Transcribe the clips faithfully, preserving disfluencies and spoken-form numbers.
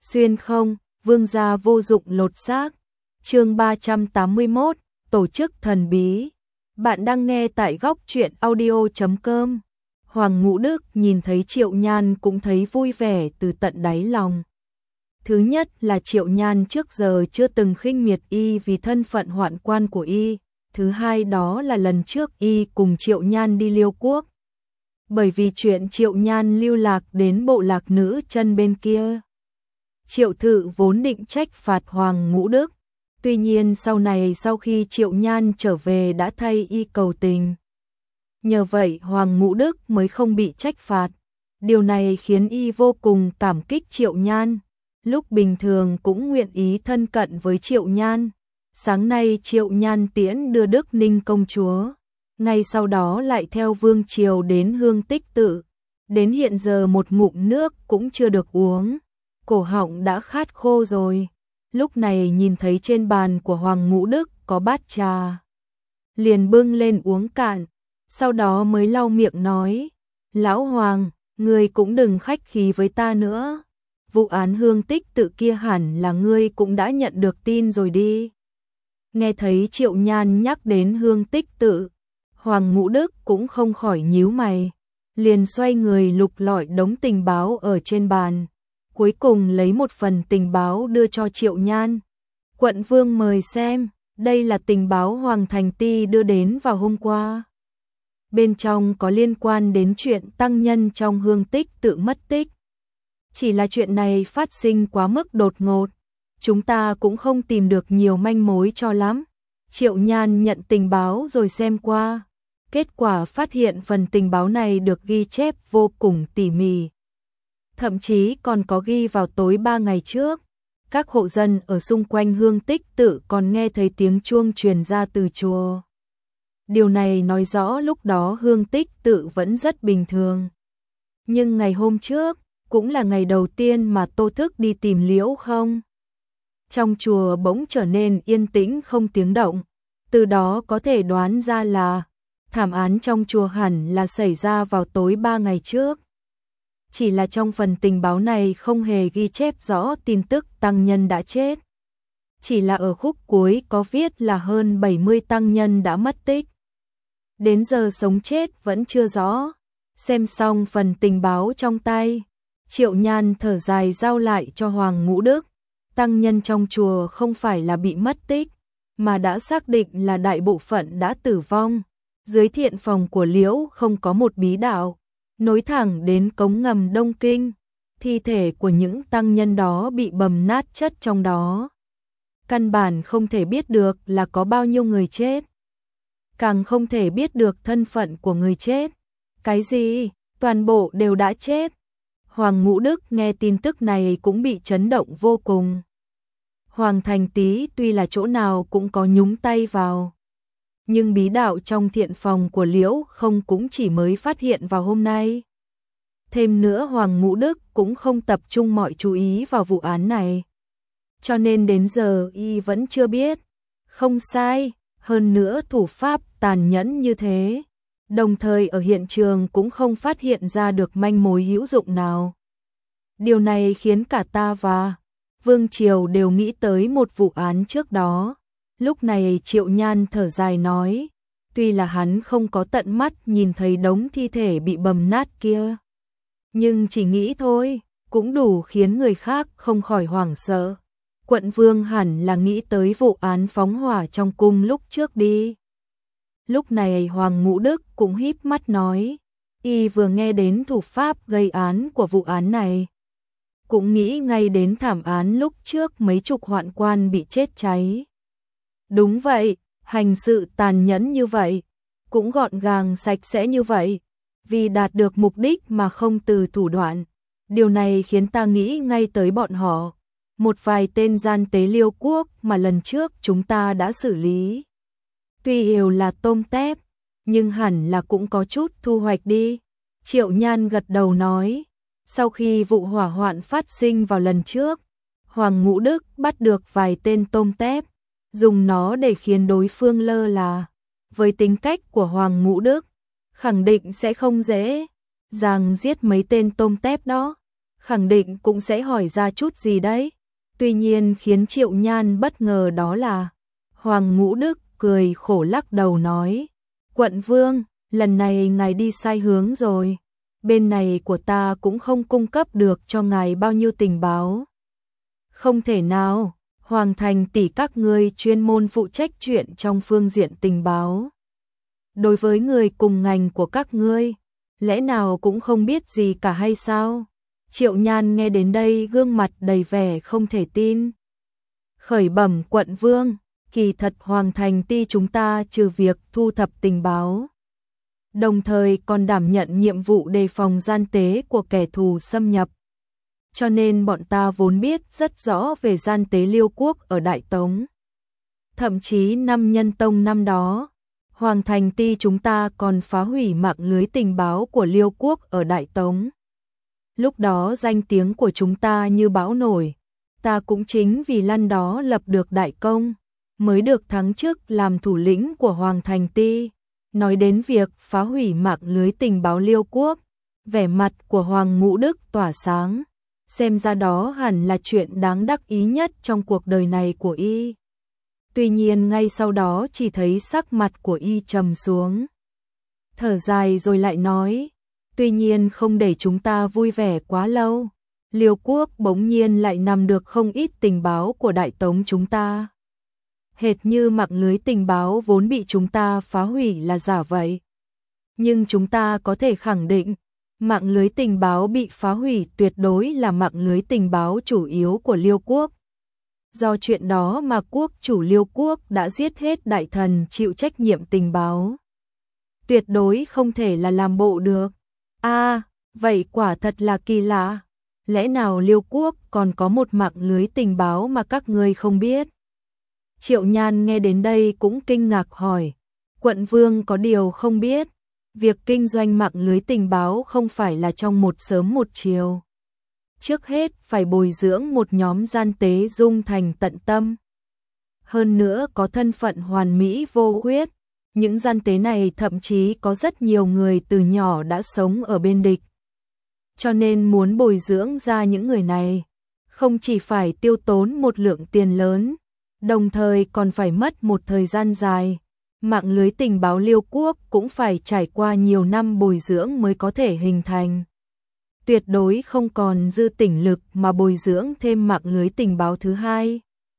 Xuyên không, vương gia vô dụng lột xác. Chương ba trăm tám mươi mốt, tổ chức thần bí. Bạn đang nghe tại góc truyện audio chấm com. Hoàng Ngũ Đức nhìn thấy Triệu Nhan cũng thấy vui vẻ từ tận đáy lòng. Thứ nhất là Triệu Nhan trước giờ chưa từng khinh miệt y vì thân phận hoạn quan của y. Thứ hai đó là lần trước y cùng Triệu Nhan đi Liêu Quốc. Bởi vì chuyện Triệu Nhan lưu lạc đến bộ lạc nữ chân bên kia. Triệu Thự vốn định trách phạt Hoàng Ngũ Đức. Tuy nhiên sau này sau khi Triệu Nhan trở về đã thay y cầu tình. Nhờ vậy Hoàng Ngũ Đức mới không bị trách phạt. Điều này khiến y vô cùng cảm kích Triệu Nhan. Lúc bình thường cũng nguyện ý thân cận với Triệu Nhan. Sáng nay Triệu Nhan tiễn đưa Đức Ninh công chúa. Ngay sau đó lại theo Vương Triều đến Hương Tích Tự. Đến hiện giờ một ngụm nước cũng chưa được uống. Cổ họng đã khát khô rồi. Lúc này nhìn thấy trên bàn của Hoàng Ngũ Đức có bát trà. Liền bưng lên uống cạn. Sau đó mới lau miệng nói. Lão Hoàng, ngươi cũng đừng khách khí với ta nữa. Vụ án Hương Tích Tự kia hẳn là ngươi cũng đã nhận được tin rồi đi. Nghe thấy Triệu Nhan nhắc đến Hương Tích Tự. Hoàng Ngũ Đức cũng không khỏi nhíu mày. Liền xoay người lục lọi đống tình báo ở trên bàn. Cuối cùng lấy một phần tình báo đưa cho Triệu Nhan. Quận Vương mời xem, đây là tình báo Hoàng Thành Ti đưa đến vào hôm qua. Bên trong có liên quan đến chuyện tăng nhân trong Hương Tích Tự mất tích. Chỉ là chuyện này phát sinh quá mức đột ngột. Chúng ta cũng không tìm được nhiều manh mối cho lắm. Triệu Nhan nhận tình báo rồi xem qua. Kết quả phát hiện phần tình báo này được ghi chép vô cùng tỉ mỉ. Thậm chí còn có ghi vào tối ba ngày trước. Các hộ dân ở xung quanh Hương Tích Tự còn nghe thấy tiếng chuông truyền ra từ chùa. Điều này nói rõ lúc đó Hương Tích Tự vẫn rất bình thường. Nhưng ngày hôm trước, cũng là ngày đầu tiên mà Tô Thức đi tìm Liễu Không. Trong chùa bỗng trở nên yên tĩnh không tiếng động. Từ đó có thể đoán ra là thảm án trong chùa hẳn là xảy ra vào tối ba ngày trước. Chỉ là trong phần tình báo này không hề ghi chép rõ tin tức tăng nhân đã chết. Chỉ là ở khúc cuối có viết là hơn bảy mươi tăng nhân đã mất tích. Đến giờ sống chết vẫn chưa rõ. Xem xong phần tình báo trong tay, Triệu Nhan thở dài giao lại cho Hoàng Ngũ Đức. Tăng nhân trong chùa không phải là bị mất tích, mà đã xác định là đại bộ phận đã tử vong. Dưới thiện phòng của Liễu không có một bí đạo, nối thẳng đến cống ngầm Đông Kinh. Thi thể của những tăng nhân đó bị bầm nát chất trong đó. Căn bản không thể biết được là có bao nhiêu người chết. Càng không thể biết được thân phận của người chết. Cái gì? Toàn bộ đều đã chết. Hoàng Ngũ Đức nghe tin tức này cũng bị chấn động vô cùng. Hoàng Thành Tý tuy là chỗ nào cũng có nhúng tay vào. Nhưng bí đạo trong thiện phòng của Liễu Không cũng chỉ mới phát hiện vào hôm nay. Thêm nữa Hoàng Ngũ Đức cũng không tập trung mọi chú ý vào vụ án này. Cho nên đến giờ y vẫn chưa biết. Không sai, hơn nữa thủ pháp tàn nhẫn như thế. Đồng thời ở hiện trường cũng không phát hiện ra được manh mối hữu dụng nào. Điều này khiến cả ta và Vương Triều đều nghĩ tới một vụ án trước đó. Lúc này Triệu Nhan thở dài nói, tuy là hắn không có tận mắt nhìn thấy đống thi thể bị bầm nát kia. Nhưng chỉ nghĩ thôi, cũng đủ khiến người khác không khỏi hoảng sợ. Quận Vương hẳn là nghĩ tới vụ án phóng hỏa trong cung lúc trước đi. Lúc này Hoàng Ngũ Đức cũng híp mắt nói, y vừa nghe đến thủ pháp gây án của vụ án này. Cũng nghĩ ngay đến thảm án lúc trước mấy chục hoạn quan bị chết cháy. Đúng vậy, hành sự tàn nhẫn như vậy, cũng gọn gàng sạch sẽ như vậy, vì đạt được mục đích mà không từ thủ đoạn. Điều này khiến ta nghĩ ngay tới bọn họ, một vài tên gian tế Liêu Quốc mà lần trước chúng ta đã xử lý. Tuy đều là tôm tép, nhưng hẳn là cũng có chút thu hoạch đi. Triệu Nhan gật đầu nói, sau khi vụ hỏa hoạn phát sinh vào lần trước, Hoàng Ngũ Đức bắt được vài tên tôm tép, dùng nó để khiến đối phương lơ là. Với tính cách của Hoàng Ngũ Đức, khẳng định sẽ không dễ dàng giết mấy tên tôm tép đó. khẳng định cũng sẽ hỏi ra chút gì đấy. Tuy nhiên khiến Triệu Nhan bất ngờ đó là Hoàng Ngũ Đức cười khổ lắc đầu nói, quận vương, lần này ngài đi sai hướng rồi, bên này của ta cũng không cung cấp được cho ngài bao nhiêu tình báo. Không thể nào, Hoàng Thành tỷ các ngươi chuyên môn phụ trách chuyện trong phương diện tình báo. Đối với người cùng ngành của các ngươi, lẽ nào cũng không biết gì cả hay sao? Triệu Nhan nghe đến đây gương mặt đầy vẻ không thể tin. Khởi bẩm quận vương, kỳ thật Hoàng Thành ti chúng ta trừ việc thu thập tình báo, đồng thời còn đảm nhận nhiệm vụ đề phòng gian tế của kẻ thù xâm nhập. Cho nên bọn ta vốn biết rất rõ về gian tế Liêu Quốc ở Đại Tống. Thậm chí năm Nhân Tông năm đó, Hoàng Thành ti chúng ta còn phá hủy mạng lưới tình báo của Liêu Quốc ở Đại Tống. Lúc đó danh tiếng của chúng ta như bão nổi, ta cũng chính vì lăn đó lập được đại công, mới được thắng chức làm thủ lĩnh của Hoàng Thành ti. Nói đến việc phá hủy mạng lưới tình báo Liêu Quốc, vẻ mặt của Hoàng Ngũ Đức tỏa sáng, xem ra đó hẳn là chuyện đáng đắc ý nhất trong cuộc đời này của y. Tuy nhiên ngay sau đó chỉ thấy sắc mặt của y trầm xuống. Thở dài rồi lại nói, tuy nhiên không để chúng ta vui vẻ quá lâu, Liêu Quốc bỗng nhiên lại nắm được không ít tình báo của Đại Tống chúng ta. Hệt như mạng lưới tình báo vốn bị chúng ta phá hủy là giả vậy. Nhưng chúng ta có thể khẳng định, mạng lưới tình báo bị phá hủy tuyệt đối là mạng lưới tình báo chủ yếu của Liêu Quốc. Do chuyện đó mà quốc chủ Liêu Quốc đã giết hết đại thần chịu trách nhiệm tình báo. Tuyệt đối không thể là làm bộ được. A, à, vậy quả thật là kỳ lạ. Lẽ nào Liêu Quốc còn có một mạng lưới tình báo mà các ngươi không biết? Triệu Nhan nghe đến đây cũng kinh ngạc hỏi, quận vương có điều không biết, việc kinh doanh mạng lưới tình báo không phải là trong một sớm một chiều. Trước hết phải bồi dưỡng một nhóm gian tế dung thành tận tâm. Hơn nữa có thân phận hoàn mỹ vô khuyết, những gian tế này thậm chí có rất nhiều người từ nhỏ đã sống ở bên địch. Cho nên muốn bồi dưỡng ra những người này, không chỉ phải tiêu tốn một lượng tiền lớn, đồng thời còn phải mất một thời gian dài. Mạng lưới tình báo Liêu Quốc cũng phải trải qua nhiều năm bồi dưỡng mới có thể hình thành. Tuyệt đối không còn dư tỉnh lực mà bồi dưỡng thêm mạng lưới tình báo thứ hai.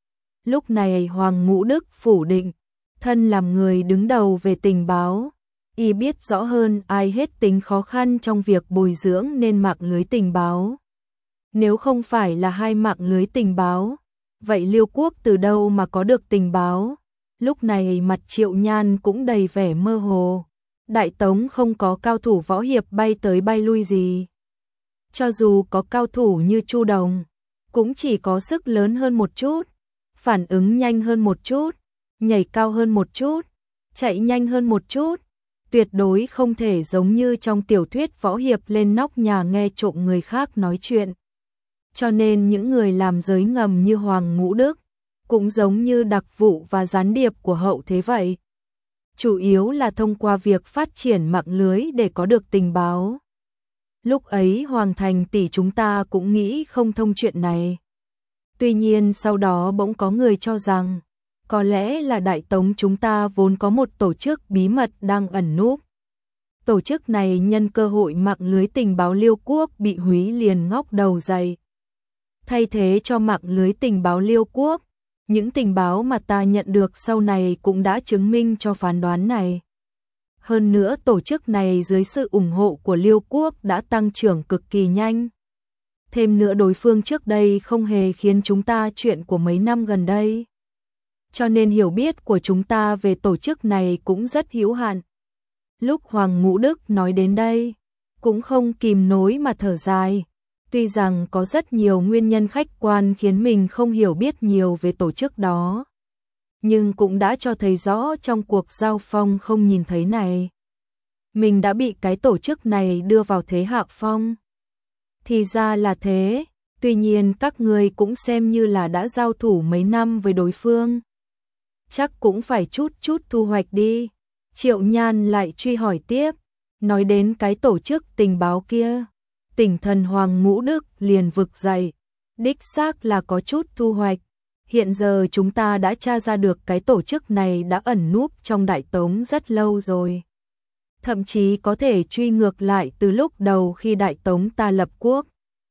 Lúc này Hoàng Ngũ Đức phủ định, thân làm người đứng đầu về tình báo, y biết rõ hơn ai hết tính khó khăn trong việc bồi dưỡng nên mạng lưới tình báo. Nếu không phải là hai mạng lưới tình báo, vậy Liêu Quốc từ đâu mà có được tình báo? Lúc này mặt Triệu Nhan cũng đầy vẻ mơ hồ. Đại Tống không có cao thủ võ hiệp bay tới bay lui gì. Cho dù có cao thủ như Chu Đồng, cũng chỉ có sức lớn hơn một chút, phản ứng nhanh hơn một chút, nhảy cao hơn một chút, chạy nhanh hơn một chút. Tuyệt đối không thể giống như trong tiểu thuyết võ hiệp lên nóc nhà nghe trộm người khác nói chuyện. Cho nên những người làm giới ngầm như Hoàng Ngũ Đức, cũng giống như đặc vụ và gián điệp của hậu thế vậy. Chủ yếu là thông qua việc phát triển mạng lưới để có được tình báo. Lúc ấy Hoàng Thành tỷ chúng ta cũng nghĩ không thông chuyện này. Tuy nhiên sau đó bỗng có người cho rằng, có lẽ là Đại Tống chúng ta vốn có một tổ chức bí mật đang ẩn núp. Tổ chức này nhân cơ hội mạng lưới tình báo Liêu Quốc bị húy liền ngóc đầu dậy. Thay thế cho mạng lưới tình báo Liêu Quốc, những tình báo mà ta nhận được sau này cũng đã chứng minh cho phán đoán này. Hơn nữa tổ chức này dưới sự ủng hộ của Liêu Quốc đã tăng trưởng cực kỳ nhanh. Thêm nữa đối phương trước đây không hề khiến chúng ta chuyện của mấy năm gần đây. Cho nên hiểu biết của chúng ta về tổ chức này cũng rất hữu hạn. Lúc Hoàng Ngũ Đức nói đến đây, cũng không kìm nổi mà thở dài. Tuy rằng có rất nhiều nguyên nhân khách quan khiến mình không hiểu biết nhiều về tổ chức đó, nhưng cũng đã cho thấy rõ trong cuộc giao phong không nhìn thấy này, mình đã bị cái tổ chức này đưa vào thế hạ phong. Thì ra là thế, tuy nhiên các người cũng xem như là đã giao thủ mấy năm với đối phương. Chắc cũng phải chút chút thu hoạch đi. Triệu Nhan lại truy hỏi tiếp, nói đến cái tổ chức tình báo kia. Tỉnh thần Hoàng Ngũ Đức liền vực dậy, đích xác là có chút thu hoạch. Hiện giờ chúng ta đã tra ra được cái tổ chức này đã ẩn núp trong Đại Tống rất lâu rồi. Thậm chí có thể truy ngược lại từ lúc đầu khi Đại Tống ta lập quốc.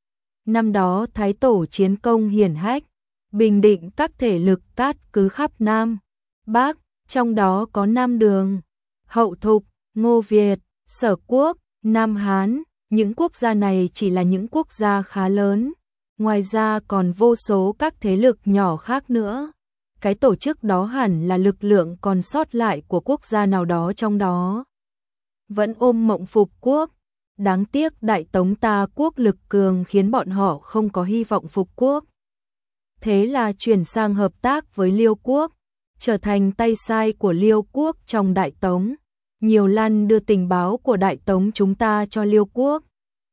Năm đó Thái Tổ chiến công hiển hách, bình định các thể lực cát cứ khắp Nam, Bắc, trong đó có Nam Đường, Hậu Thục, Ngô Việt, Sở Quốc, Nam Hán. Những quốc gia này chỉ là những quốc gia khá lớn, ngoài ra còn vô số các thế lực nhỏ khác nữa. Cái tổ chức đó hẳn là lực lượng còn sót lại của quốc gia nào đó trong đó. Vẫn ôm mộng phục quốc, đáng tiếc Đại Tống ta quốc lực cường khiến bọn họ không có hy vọng phục quốc. Thế là chuyển sang hợp tác với Liêu quốc, trở thành tay sai của Liêu quốc trong Đại Tống. Nhiều lần đưa tình báo của Đại Tống chúng ta cho Liêu quốc.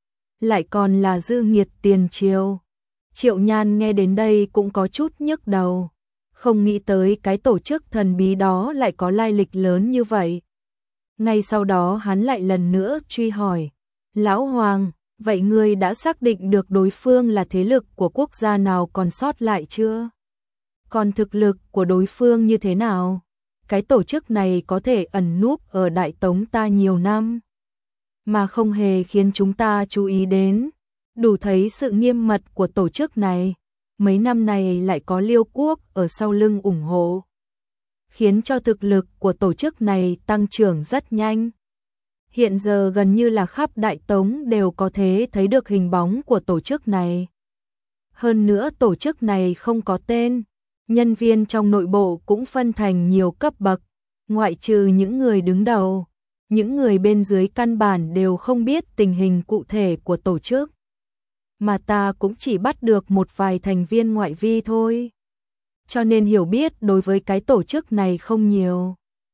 Lại còn là dư nghiệt tiền triều. Triệu Nhan nghe đến đây cũng có chút nhức đầu. Không nghĩ tới cái tổ chức thần bí đó lại có lai lịch lớn như vậy. Ngay sau đó hắn lại lần nữa truy hỏi. Lão Hoàng, vậy ngươi đã xác định được đối phương là thế lực của quốc gia nào còn sót lại chưa? Còn thực lực của đối phương như thế nào? Cái tổ chức này có thể ẩn núp ở Đại Tống ta nhiều năm, mà không hề khiến chúng ta chú ý đến, đủ thấy sự nghiêm mật của tổ chức này. Mấy năm này lại có Liêu quốc ở sau lưng ủng hộ, khiến cho thực lực của tổ chức này tăng trưởng rất nhanh. Hiện giờ gần như là khắp Đại Tống đều có thể thấy được hình bóng của tổ chức này. Hơn nữa tổ chức này không có tên, nhân viên trong nội bộ cũng phân thành nhiều cấp bậc, ngoại trừ những người đứng đầu. Những người bên dưới căn bản đều không biết tình hình cụ thể của tổ chức. Mà ta cũng chỉ bắt được một vài thành viên ngoại vi thôi. Cho nên hiểu biết đối với cái tổ chức này không nhiều.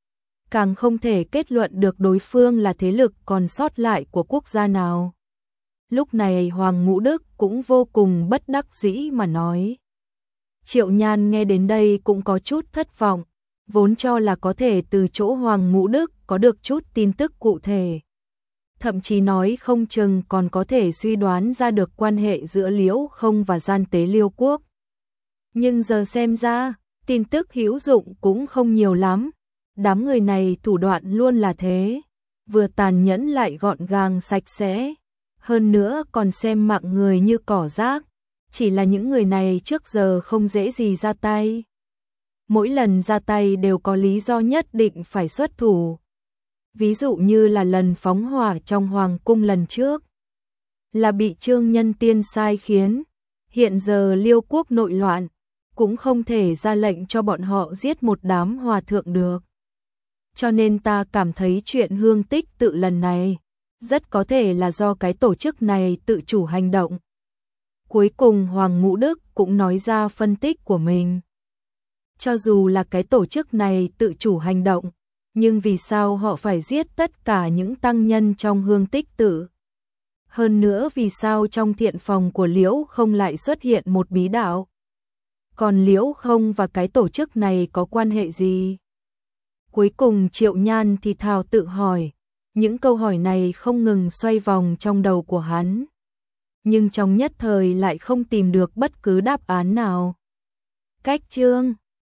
Càng không thể kết luận được đối phương là thế lực còn sót lại của quốc gia nào. Lúc này Hoàng Ngũ Đức cũng vô cùng bất đắc dĩ mà nói. Triệu Nhan nghe đến đây cũng có chút thất vọng. Vốn cho là có thể từ chỗ Hoàng Ngũ Đức có được chút tin tức cụ thể. Thậm chí nói không chừng còn có thể suy đoán ra được quan hệ giữa Liễu Không và gian tế Liêu quốc. Nhưng giờ xem ra, tin tức hữu dụng cũng không nhiều lắm. Đám người này thủ đoạn luôn là thế, vừa tàn nhẫn lại gọn gàng sạch sẽ. Hơn nữa còn xem mạng người như cỏ rác. Chỉ là những người này trước giờ không dễ gì ra tay. Mỗi lần ra tay đều có lý do nhất định phải xuất thủ. Ví dụ như là lần phóng hỏa trong Hoàng cung lần trước, là bị Trương Nhân Tiên sai khiến. Hiện giờ Liêu quốc nội loạn, cũng không thể ra lệnh cho bọn họ giết một đám hòa thượng được. Cho nên ta cảm thấy chuyện hương tích tự lần này, rất có thể là do cái tổ chức này tự chủ hành động. Cuối cùng Hoàng Ngũ Đức cũng nói ra phân tích của mình. Cho dù là cái tổ chức này tự chủ hành động, nhưng vì sao họ phải giết tất cả những tăng nhân trong hương tích tự? Hơn nữa vì sao trong thiện phòng của Liễu Không lại xuất hiện một bí đạo? Còn Liễu Không và cái tổ chức này có quan hệ gì? Cuối cùng Triệu Nhan thì thào tự hỏi. Những câu hỏi này không ngừng xoay vòng trong đầu của hắn. Nhưng trong nhất thời lại không tìm được bất cứ đáp án nào. Cách chương